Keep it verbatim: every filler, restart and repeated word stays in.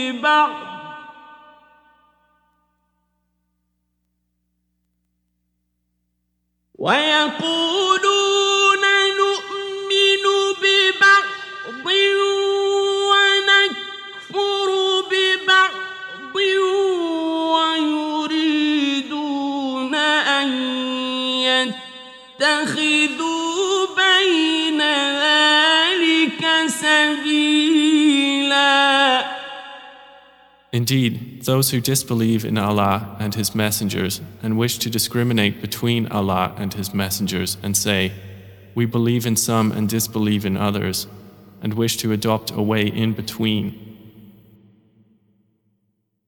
ببعض ويقولون نؤمن ببعض ونكفر ببعض ويريدون أن يتخذوا بين ذلك سبيلا. Indeed, those who disbelieve in Allah and His messengers and wish to discriminate between Allah and His messengers and say, we believe in some and disbelieve in others, and wish to adopt a way in between,